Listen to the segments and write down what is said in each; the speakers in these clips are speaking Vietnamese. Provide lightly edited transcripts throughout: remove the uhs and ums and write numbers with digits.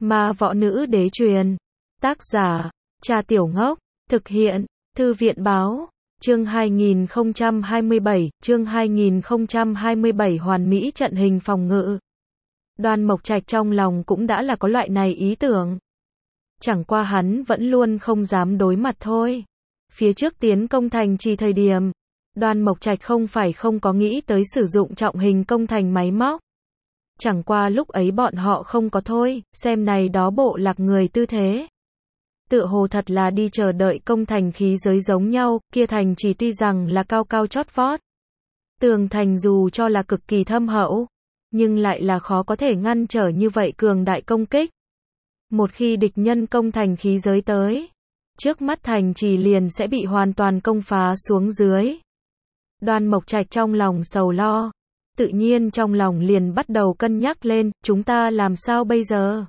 Ma võ nữ đế truyền. Tác giả, Trà Tiểu Ngốc. Thực hiện, Thư viện báo. Chương 2027 hoàn mỹ trận hình phòng ngự. Đoan Mộc Trạch trong lòng cũng đã là có loại này ý tưởng. Chẳng qua hắn vẫn luôn không dám đối mặt thôi. Phía trước tiến công thành trì thời điểm, Đoan Mộc Trạch không phải không có nghĩ tới sử dụng trọng hình công thành máy móc. Chẳng qua lúc ấy bọn họ không có thôi, xem này đó bộ lạc người tư thế. Tựa hồ thật là đi chờ đợi công thành khí giới giống nhau, kia thành trì tuy rằng là cao cao chót vót. Tường thành dù cho là cực kỳ thâm hậu, nhưng lại là khó có thể ngăn trở như vậy cường đại công kích. Một khi địch nhân công thành khí giới tới, trước mắt thành trì liền sẽ bị hoàn toàn công phá xuống dưới. Đoan Mộc Trạch trong lòng sầu lo, tự nhiên trong lòng liền bắt đầu cân nhắc lên, chúng ta làm sao bây giờ?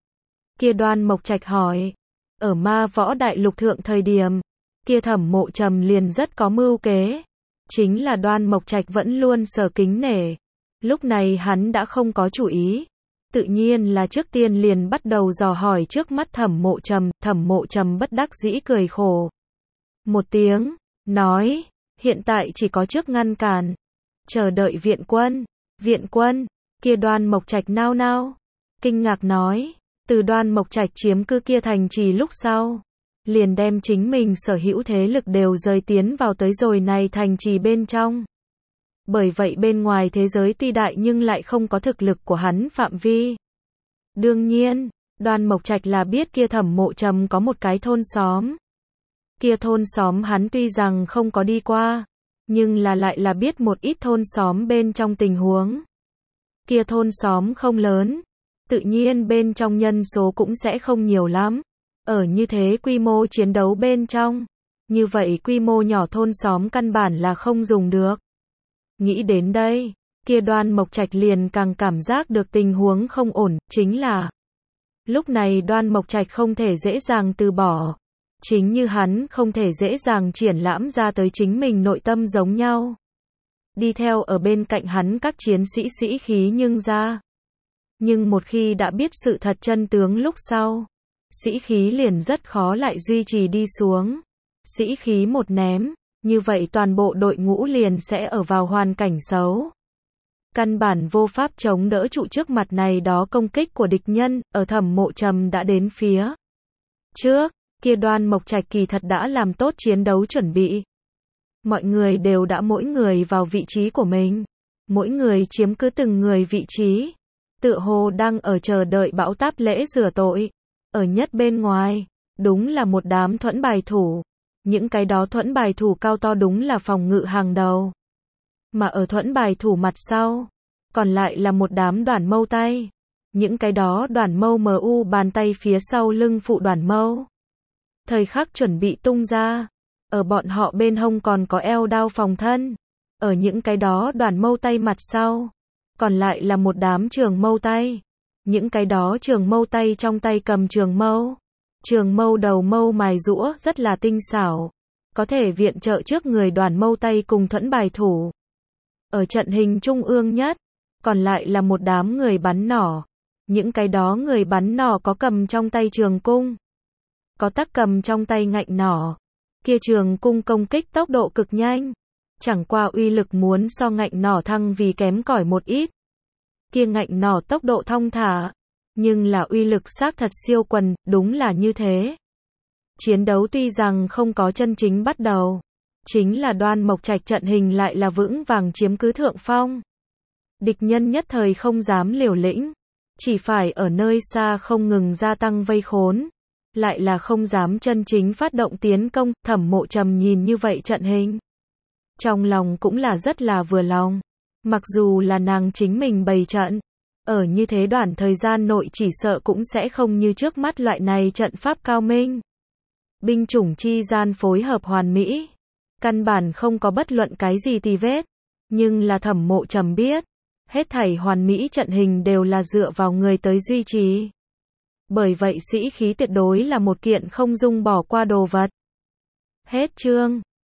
Kia Đoan Mộc Trạch hỏi, ở Ma Võ Đại Lục thượng thời điểm, kia Thẩm Mộ Trầm liền rất có mưu kế, chính là Đoan Mộc Trạch vẫn luôn sở kính nể. Lúc này hắn đã không có chủ ý, tự nhiên là trước tiên liền bắt đầu dò hỏi trước mắt Thẩm Mộ Trầm bất đắc dĩ cười khổ một tiếng, nói, hiện tại chỉ có trước ngăn cản, chờ đợi viện quân, kia Đoan Mộc Trạch nao nao, kinh ngạc nói, từ Đoan Mộc Trạch chiếm cứ kia thành trì lúc sau, liền đem chính mình sở hữu thế lực đều rời tiến vào tới rồi này thành trì bên trong. Bởi vậy bên ngoài thế giới tuy đại nhưng lại không có thực lực của hắn phạm vi. Đương nhiên, Đoan Mộc Trạch là biết kia Thẩm Mộ Trầm có một cái thôn xóm. Kia thôn xóm hắn tuy rằng không có đi qua, nhưng là lại là biết một ít thôn xóm bên trong tình huống. Kia thôn xóm không lớn, tự nhiên bên trong nhân số cũng sẽ không nhiều lắm. Ở như thế quy mô chiến đấu bên trong, như vậy quy mô nhỏ thôn xóm căn bản là không dùng được. Nghĩ đến đây, kia Đoan Mộc Trạch liền càng cảm giác được tình huống không ổn, chính là lúc này Đoan Mộc Trạch không thể dễ dàng từ bỏ. Chính như hắn không thể dễ dàng triển lãm ra tới chính mình nội tâm giống nhau. Đi theo ở bên cạnh hắn các chiến sĩ sĩ khí nhưng ra. Nhưng một khi đã biết sự thật chân tướng lúc sau, sĩ khí liền rất khó lại duy trì đi xuống. Sĩ khí một ném, như vậy toàn bộ đội ngũ liền sẽ ở vào hoàn cảnh xấu. Căn bản vô pháp chống đỡ trụ trước mặt này đó công kích của địch nhân, ở Thẩm Mộ Trầm đã đến phía trước, kia Đoan Mộc Trạch kỳ thật đã làm tốt chiến đấu chuẩn bị. Mọi người đều đã mỗi người vào vị trí của mình, mỗi người chiếm cứ từng người vị trí, tựa hồ đang ở chờ đợi bão táp lễ rửa tội. Ở nhất bên ngoài, đúng là một đám thuẫn bài thủ. Những cái đó thuẫn bài thủ cao to đúng là phòng ngự hàng đầu. Mà ở thuẫn bài thủ mặt sau, còn lại là một đám đoàn mâu tay. Những cái đó đoàn mâu MU bàn tay phía sau lưng phụ đoàn mâu. Thời khắc chuẩn bị tung ra. Ở bọn họ bên hông còn có eo đao phòng thân. Ở những cái đó đoàn mâu tay mặt sau, còn lại là một đám trường mâu tay. Những cái đó trường mâu tay trong tay cầm trường mâu. Trường mâu đầu mâu mài rũa rất là tinh xảo, có thể viện trợ trước người đoàn mâu tay cùng thuẫn bài thủ. Ở trận hình trung ương nhất, còn lại là một đám người bắn nỏ. Những cái đó người bắn nỏ có cầm trong tay trường cung, có tắc cầm trong tay ngạnh nỏ. Kia trường cung công kích tốc độ cực nhanh, chẳng qua uy lực muốn so ngạnh nỏ thăng vì kém cỏi một ít. Kia ngạnh nỏ tốc độ thong thả, nhưng là uy lực xác thật siêu quần, đúng là như thế. Chiến đấu tuy rằng không có chân chính bắt đầu, chính là Đoan Mộc Trạch trận hình lại là vững vàng chiếm cứ thượng phong. Địch nhân nhất thời không dám liều lĩnh, chỉ phải ở nơi xa không ngừng gia tăng vây khốn, lại là không dám chân chính phát động tiến công. Thẩm Mộ Trầm nhìn như vậy trận hình, trong lòng cũng là rất là vừa lòng. Mặc dù là nàng chính mình bày trận, ở như thế đoạn thời gian nội chỉ sợ cũng sẽ không như trước mắt loại này trận pháp cao minh. Binh chủng chi gian phối hợp hoàn mỹ, căn bản không có bất luận cái gì tì vết. Nhưng là Thẩm Mộ Trầm biết, hết thảy hoàn mỹ trận hình đều là dựa vào người tới duy trì. Bởi vậy sĩ khí tuyệt đối là một kiện không dung bỏ qua đồ vật. Hết chương.